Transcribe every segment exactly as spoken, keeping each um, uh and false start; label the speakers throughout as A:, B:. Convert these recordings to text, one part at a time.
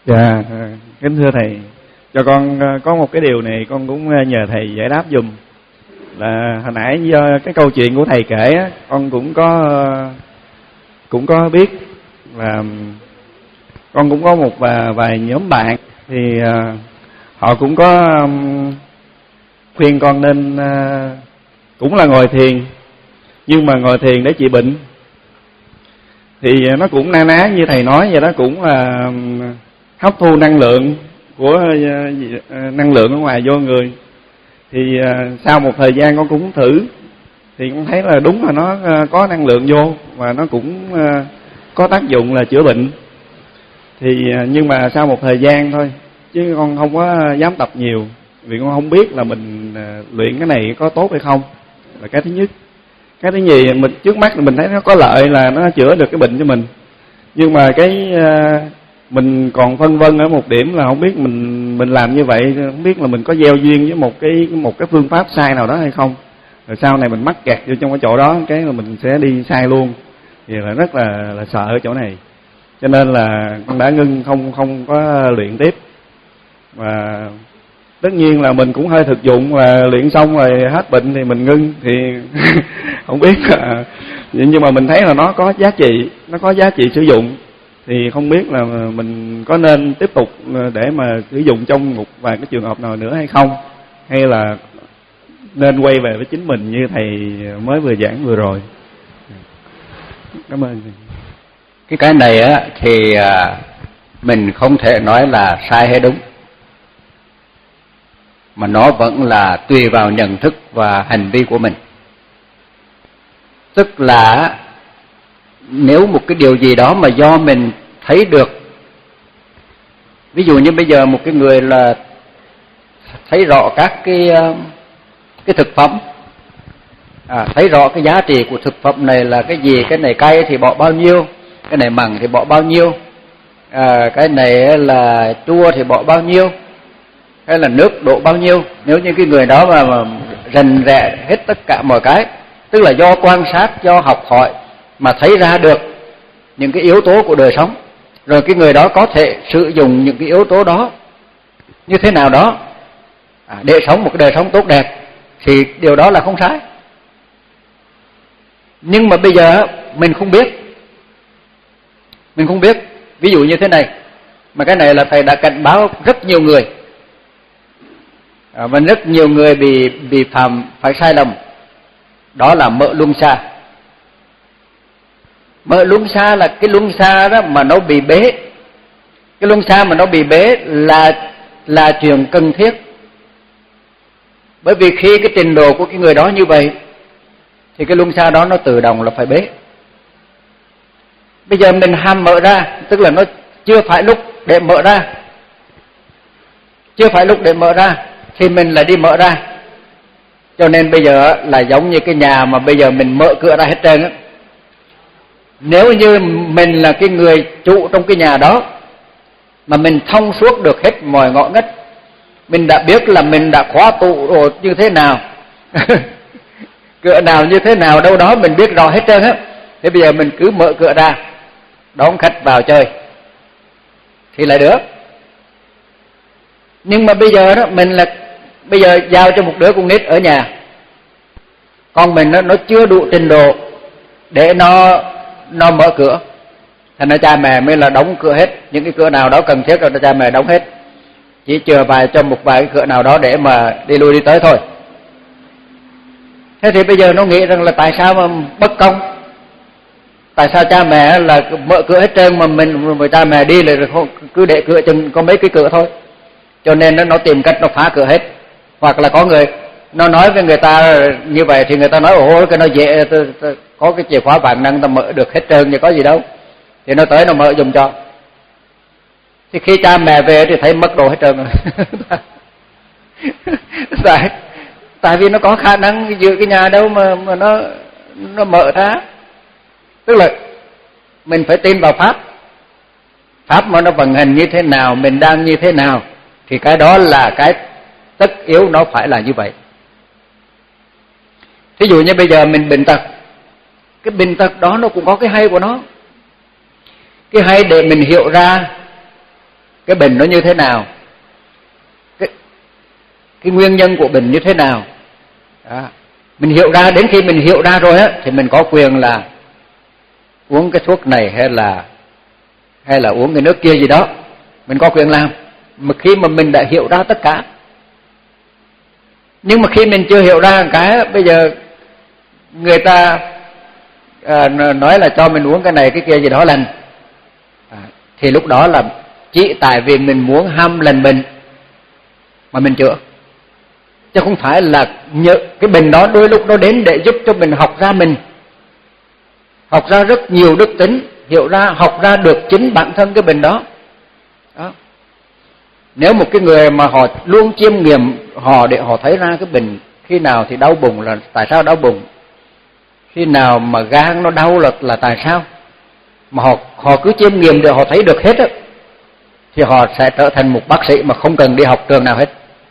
A: Dạ, kính thưa thầy, cho con có một cái điều này con cũng nhờ thầy giải đáp dùm. Là hồi nãy do cái câu chuyện của thầy kể á, con cũng có cũng có biết là con cũng có một vài, vài nhóm bạn thì uh, họ cũng có um, khuyên con nên uh, cũng là ngồi thiền, nhưng mà ngồi thiền để trị bệnh. Thì nó cũng na ná như thầy nói vậy đó, cũng là um, hấp thu năng lượng của uh, năng lượng ở ngoài vô người. Thì uh, sau một thời gian con cũng thử, thì con thấy là đúng là nó uh, có năng lượng vô và nó cũng uh, có tác dụng là chữa bệnh. Thì uh, nhưng mà sau một thời gian thôi, chứ con không có dám tập nhiều, vì con không biết là mình uh, luyện cái này có tốt hay không, là cái thứ nhất. Cái thứ nhì, mình trước mắt là mình thấy nó có lợi là nó chữa được cái bệnh cho mình, nhưng mà cái uh, mình còn phân vân ở một điểm là không biết mình mình làm như vậy, không biết là mình có gieo duyên với một cái một cái phương pháp sai nào đó hay không, rồi sau này mình mắc kẹt vô trong cái chỗ đó, cái là mình sẽ đi sai luôn, thì là rất là là sợ ở chỗ này, cho nên là con đã ngưng, không không có luyện tiếp. Và tất nhiên là mình cũng hơi thực dụng, và luyện xong rồi hết bệnh thì mình ngưng, thì không biết là, nhưng mà mình thấy là nó có giá trị, nó có giá trị sử dụng, thì không biết là mình có nên tiếp tục để mà sử dụng trong một vài cái trường hợp nào nữa hay không, hay là nên quay về với chính mình như thầy mới vừa giảng vừa rồi. Cảm ơn.
B: Cái cái này á thì mình không thể nói là sai hay đúng, mà nó vẫn là tùy vào nhận thức và hành vi của mình. Tức là nếu một cái điều gì đó mà do mình thấy được, ví dụ như bây giờ một cái người là thấy rõ các cái cái thực phẩm, à, thấy rõ cái giá trị của thực phẩm này là cái gì, cái này cay thì bỏ bao nhiêu, cái này mặn thì bỏ bao nhiêu, à, cái này là chua thì bỏ bao nhiêu, hay là nước đổ bao nhiêu. Nếu như cái người đó mà, mà rành rẽ hết tất cả mọi cái, tức là do quan sát, do học hỏi mà thấy ra được những cái yếu tố của đời sống, rồi cái người đó có thể sử dụng những cái yếu tố đó như thế nào đó à, để sống một cái đời sống tốt đẹp, thì điều đó là không sai. Nhưng mà bây giờ mình không biết, mình không biết. Ví dụ như thế này, mà cái này là thầy đã cảnh báo rất nhiều người, à, và rất nhiều người bị bị phạm phải sai lầm, đó là mỡ luân xa. Mỡ luân xa là cái luân xa đó mà nó bị bế. Cái luân xa mà nó bị bế là là chuyện cần thiết. Bởi vì khi cái trình độ của cái người đó như vậy thì cái luân xa đó nó tự động là phải bế. Bây giờ mình ham mở ra, tức là nó chưa phải lúc để mở ra, chưa phải lúc để mở ra thì mình lại đi mở ra. Cho nên bây giờ là giống như cái nhà mà bây giờ mình mở cửa ra hết trơn á. Nếu như mình là cái người chủ trong cái nhà đó, mà mình thông suốt được hết mọi ngõ ngách, mình đã biết là mình đã khóa tủ rồi như thế nào, cửa nào như thế nào, đâu đó mình biết rõ hết trơn á. Thế bây giờ mình cứ mở cửa ra, đón khách vào chơi thì lại được. Nhưng mà bây giờ đó, mình là bây giờ giao cho một đứa con nít ở nhà, con mình nó, nó chưa đủ trình độ để nó nó mở cửa, thành ra cha mẹ mới là đóng cửa hết. Những cái cửa nào đó cần thiết rồi cha mẹ đóng hết, chỉ chừa vài cho một vài cái cửa nào đó để mà đi lui đi tới thôi. Thế thì bây giờ nó nghĩ rằng là tại sao mà bất công, tại sao cha mẹ là mở cửa hết trơn mà mình mà cha mẹ đi là cứ để cửa chừng có mấy cái cửa thôi. Cho nên nó, nó tìm cách nó phá cửa hết. Hoặc là có người nó nói với người ta như vậy thì người ta nói ồ cái nó dễ, có cái chìa khóa vạn năng ta mở được hết trơn thì có gì đâu, thì nó tới nó mở dùng cho. Thì khi cha mẹ về thì thấy mất đồ hết trơn rồi. tại tại vì nó có khả năng giữ cái nhà đâu mà mà nó nó mở ra. Tức là mình phải tin vào pháp, pháp mà nó vận hành như thế nào, mình đang như thế nào, thì cái đó là cái tất yếu, nó phải là như vậy. Thí dụ như bây giờ mình bệnh tật, cái bệnh tật đó nó cũng có cái hay của nó. Cái hay để mình hiểu ra cái bệnh nó như thế nào, cái, cái nguyên nhân của bệnh như thế nào. Đó. Mình hiểu ra, đến khi mình hiểu ra rồi á thì mình có quyền là uống cái thuốc này hay là hay là uống cái nước kia gì đó, mình có quyền làm. Mà khi mà mình đã hiểu ra tất cả. Nhưng mà khi mình chưa hiểu ra cái, bây giờ người ta à, nói là cho mình uống cái này cái kia gì đó lành, à, thì lúc đó là chỉ tại vì mình muốn ham lành bệnh mà mình chữa, chứ không phải là nhờ cái bệnh đó đôi lúc nó đến để giúp cho mình học ra mình, học ra rất nhiều đức tính, hiểu ra, học ra được chính bản thân cái bệnh đó. Đó. Nếu một cái người mà họ luôn chiêm nghiệm họ để họ thấy ra cái bệnh khi nào thì đau bụng là tại sao đau bụng, khi nào mà gan nó đau là là tại sao, mà họ họ cứ chiêm nghiệm để họ thấy được hết á, thì họ sẽ trở thành một bác sĩ mà không cần đi học trường nào hết.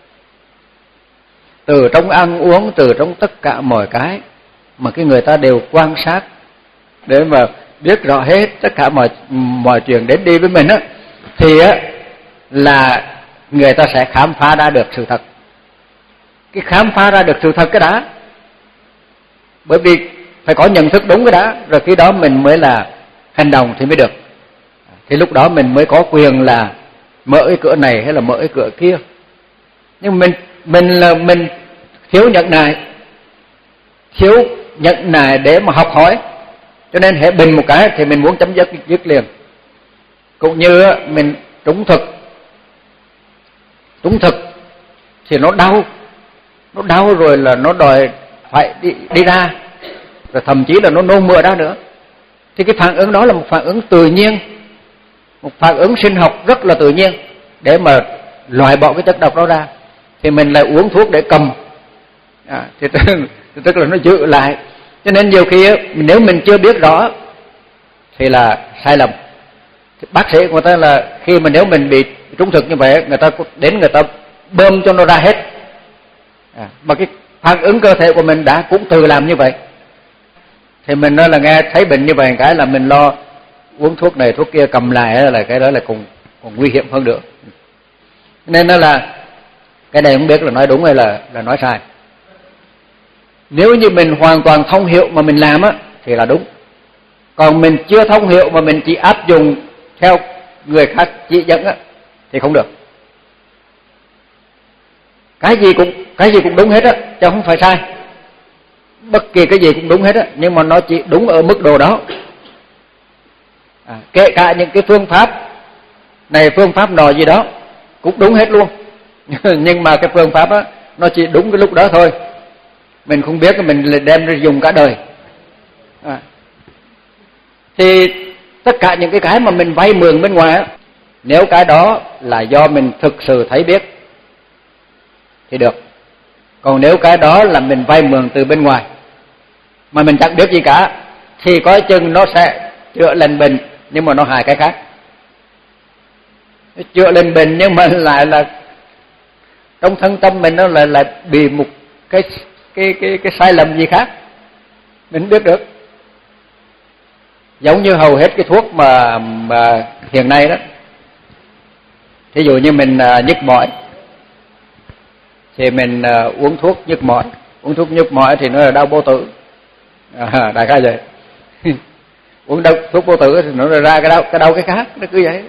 B: Từ trong ăn uống, từ trong tất cả mọi cái mà cái người ta đều quan sát để mà biết rõ hết tất cả mọi mọi chuyện đến đi với mình á, thì á là người ta sẽ khám phá ra được sự thật. Cái khám phá ra được sự thật cái đã, bởi vì phải có nhận thức đúng cái đã, rồi khi đó mình mới là hành động thì mới được. Thì lúc đó mình mới có quyền là mở cái cửa này hay là mở cái cửa kia. Nhưng mình mình là mình thiếu nhẫn nại, thiếu nhẫn nại để mà học hỏi, cho nên hễ bình một cái thì mình muốn chấm dứt dứt liền. Cũng như mình trúng thực, trúng thực thì nó đau, nó đau rồi là nó đòi phải đi đi ra, rồi thậm chí là nó nôn mửa ra nữa. Thì cái phản ứng đó là một phản ứng tự nhiên, một phản ứng sinh học rất là tự nhiên để mà loại bỏ cái chất độc đó ra. Thì mình lại uống thuốc để cầm, à, thì, tức, thì tức là nó giữ lại. Cho nên nhiều khi nếu mình chưa biết rõ thì là sai lầm. Thì bác sĩ của ta là khi mà nếu mình bị trúng thực như vậy, người ta đến người ta bơm cho nó ra hết, à, mà cái phản ứng cơ thể của mình đã cũng tự làm như vậy. Thì mình nói là nghe thấy bệnh như vậy cái là mình lo uống thuốc này thuốc kia cầm lại, là cái đó là còn còn nguy hiểm hơn nữa. Nên nó là cái này không biết là nói đúng hay là là nói sai. Nếu như mình hoàn toàn thông hiểu mà mình làm á thì là đúng. Còn mình chưa thông hiểu mà mình chỉ áp dụng theo người khác chỉ dẫn á thì không được. Cái gì cũng cái gì cũng đúng hết á, chứ không phải sai. Bất kỳ cái gì cũng đúng hết á, nhưng mà nó chỉ đúng ở mức độ đó. À, kể cả những cái phương pháp này phương pháp nọ gì đó cũng đúng hết luôn. Nhưng mà cái phương pháp á nó chỉ đúng cái lúc đó thôi. Mình không biết mình đem ra dùng cả đời. À. Thì tất cả những cái cái mà mình vay mượn bên ngoài á, nếu cái đó là do mình thực sự thấy biết thì được. Còn nếu cái đó là mình vay mượn từ bên ngoài mà mình chẳng biết gì cả thì có chừng nó sẽ chữa lành bệnh nhưng mà nó hại cái khác. Chữa lành bệnh nhưng mà lại là trong thân tâm mình nó lại là bị một cái cái cái cái sai lầm gì khác, mình không biết được. Giống như hầu hết cái thuốc mà mà hiện nay đó, thí dụ như mình uh, nhức mỏi thì mình uh, uống thuốc nhức mỏi, uống thuốc nhức mỏi thì nó là đau bao tử, à, đại khái vậy. Uống đau, thuốc bao tử thì nó ra cái đau cái đau cái khác, nó cứ vậy.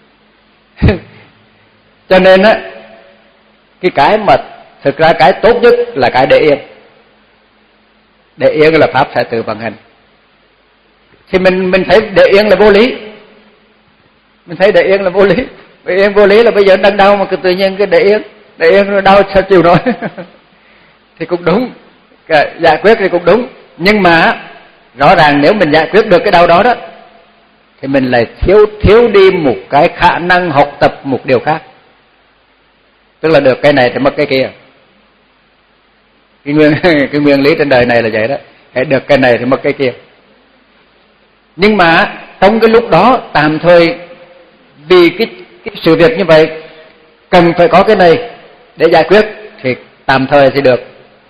B: Cho nên á cái cái mà thực ra cái tốt nhất là cái để yên. Để yên là pháp sẽ tự vận hành. Thì mình mình thấy để yên là vô lý. Mình thấy để yên là vô lý. Để yên vô lý là bây giờ đang đau mà cứ tự nhiên cái để yên, để yên rồi đau sao chịu nổi. Thì cũng đúng, cái giải quyết thì cũng đúng. Nhưng mà rõ ràng nếu mình giải quyết được cái đau đó đó thì mình lại thiếu thiếu đi một cái khả năng học tập một điều khác. Tức là được cái này thì mất cái kia. Cái nguyên cái nguyên lý trên đời này là vậy đó, hãy được cái này thì mất cái kia. Nhưng mà trong cái lúc đó tạm thời vì cái, cái sự việc như vậy cần phải có cái này để giải quyết thì tạm thời thì được.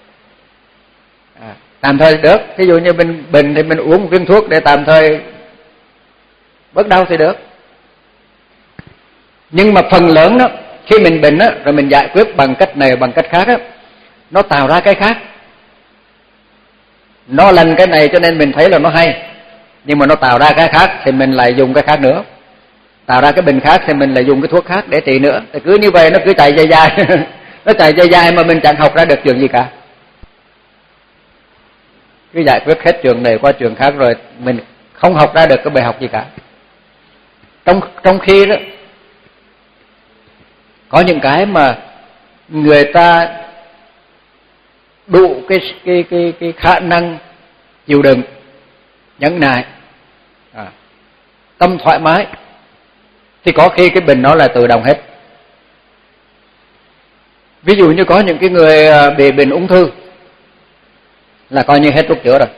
B: À, tạm thời được. Ví dụ như mình bệnh thì mình uống một viên thuốc để tạm thời bớt đau thì được. Nhưng mà phần lớn đó, khi mình bệnh á, rồi mình giải quyết bằng cách này bằng cách khác á, nó tạo ra cái khác. Nó lần cái này cho nên mình thấy là nó hay, nhưng mà nó tạo ra cái khác thì mình lại dùng cái khác nữa. Tạo ra cái bệnh khác thì mình lại dùng cái thuốc khác để trị nữa. Thì cứ như vậy nó cứ chạy dài dài. Nó chạy dài dài mà mình chẳng học ra được chuyện gì cả. Cứ giải quyết hết trường này qua trường khác rồi mình không học ra được cái bài học gì cả. Trong trong khi đó có những cái mà người ta đủ cái cái cái cái khả năng chịu đựng, nhẫn nại, à, tâm thoải mái, thì có khi cái bệnh nó là tự động hết. Ví dụ như có những cái người bị bệnh ung thư là coi như hết thuốc chữa rồi.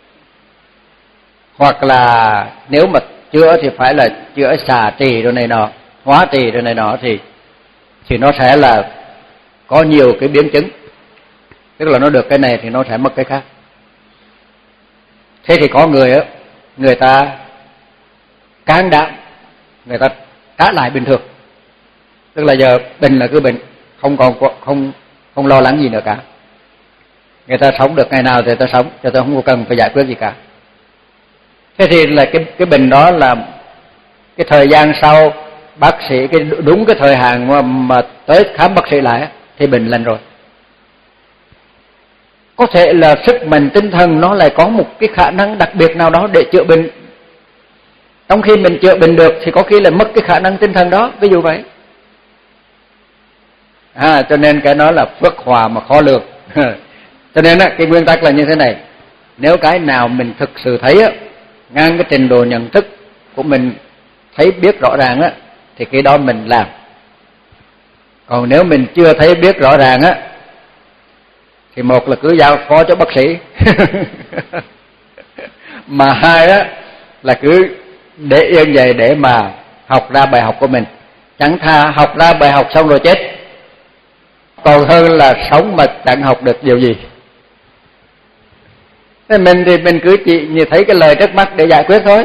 B: Hoặc là nếu mà chữa thì phải là chữa xạ trị rồi này nọ, hóa trị rồi này nọ thì thì nó sẽ là có nhiều cái biến chứng. Tức là nó được cái này thì nó sẽ mất cái khác. Thế thì có người á, người ta can đảm, người ta trả lại bình thường. Tức là giờ bệnh là cứ bệnh, không còn không không lo lắng gì nữa cả. Người ta sống được ngày nào thì ta sống, cho ta không có cần phải giải quyết gì cả. Thế thì là cái cái bệnh đó là cái thời gian sau bác sĩ cái đúng cái thời hạn mà, mà tới khám bác sĩ lại thì bệnh lành rồi. Có thể là sức mạnh tinh thần nó lại có một cái khả năng đặc biệt nào đó để chữa bệnh. Trong khi mình chữa bệnh được thì có khi là mất cái khả năng tinh thần đó, ví dụ vậy. À, cho nên cái đó là phước hòa mà khó lường. Cho nên á, cái nguyên tắc là như thế này. Nếu cái nào mình thực sự thấy á, ngang cái trình độ nhận thức của mình thấy biết rõ ràng á, thì cái đó mình làm. Còn nếu mình chưa thấy biết rõ ràng á, thì một là cứ giao phó cho bác sĩ. Mà hai á là cứ để yên vậy để mà học ra bài học của mình. Chẳng thà học ra bài học xong rồi chết, còn hơn là sống mà chẳng học được điều gì. Thế mình thì mình cứ chỉ như thấy cái lời trước mắt để giải quyết thôi.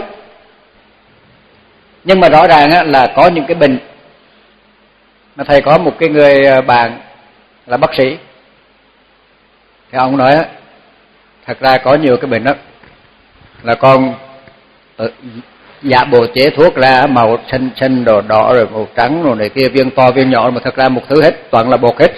B: Nhưng mà rõ ràng á, là có những cái bệnh mà thầy có một cái người bạn là bác sĩ, thì ông nói á, thật ra có nhiều cái bệnh đó là con giả bộ chế thuốc ra màu xanh xanh đỏ đỏ rồi màu trắng rồi này kia, viên to viên nhỏ, mà thật ra một thứ hết, toàn là bột hết.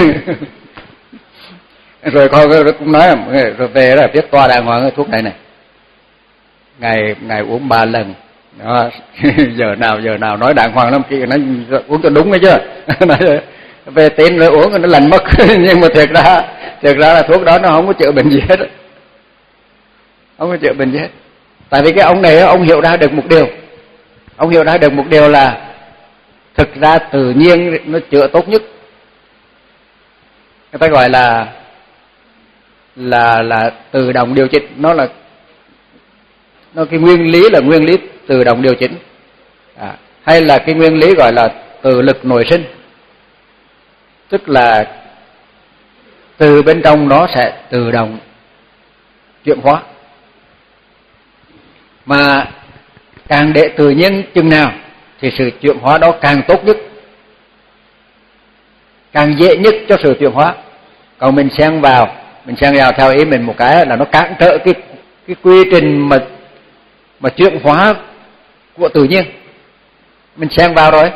B: Rồi con cũng nói rồi về là viết toa đàng hoàng cái thuốc này này, ngày ngày uống ba lần đó. Giờ nào giờ nào nói đàng hoàng lắm, kia nó uống cho đúng đấy chứ. Về tin rồi uống nó lành mất. Nhưng mà thiệt ra thiệt ra là thuốc đó nó không có chữa bệnh gì hết, không có chữa bệnh gì hết. Tại vì cái ông này ông hiểu ra được một điều, ông hiểu ra được một điều là thực ra tự nhiên nó chữa tốt nhất. Người ta gọi là là là tự động điều chỉnh, nó là nó cái nguyên lý là nguyên lý tự động điều chỉnh, à, hay là cái nguyên lý gọi là tự lực nội sinh, tức là từ bên trong nó sẽ tự động chuyển hóa. Mà càng để tự nhiên chừng nào thì sự chuyển hóa đó càng tốt nhất, càng dễ nhất cho sự chuyển hóa. Còn mình xen vào, mình xen vào theo ý mình một cái là nó cản trở cái cái quy trình mà mà chuyển hóa của tự nhiên. Mình xen vào rồi,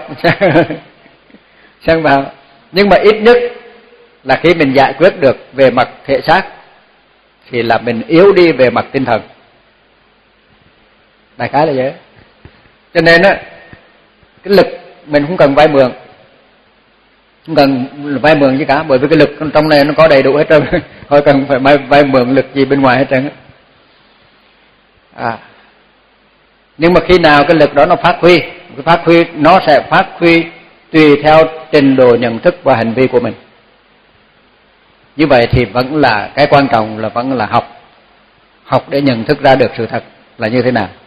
B: xen vào. Nhưng mà ít nhất là khi mình giải quyết được về mặt thể xác thì là mình yếu đi về mặt tinh thần. Đại khái là vậy. Cho nên á, cái lực mình không cần vay mượn, không cần vay mượn gì cả, bởi vì cái lực trong này nó có đầy đủ hết trơn. Thôi cần phải vay, vay mượn lực gì bên ngoài hết trơn. À, nhưng mà khi nào cái lực đó nó phát huy, cái phát huy nó sẽ phát huy tùy theo trình độ nhận thức và hành vi của mình. Như vậy thì vẫn là cái quan trọng là vẫn là học, học để nhận thức ra được sự thật là như thế nào.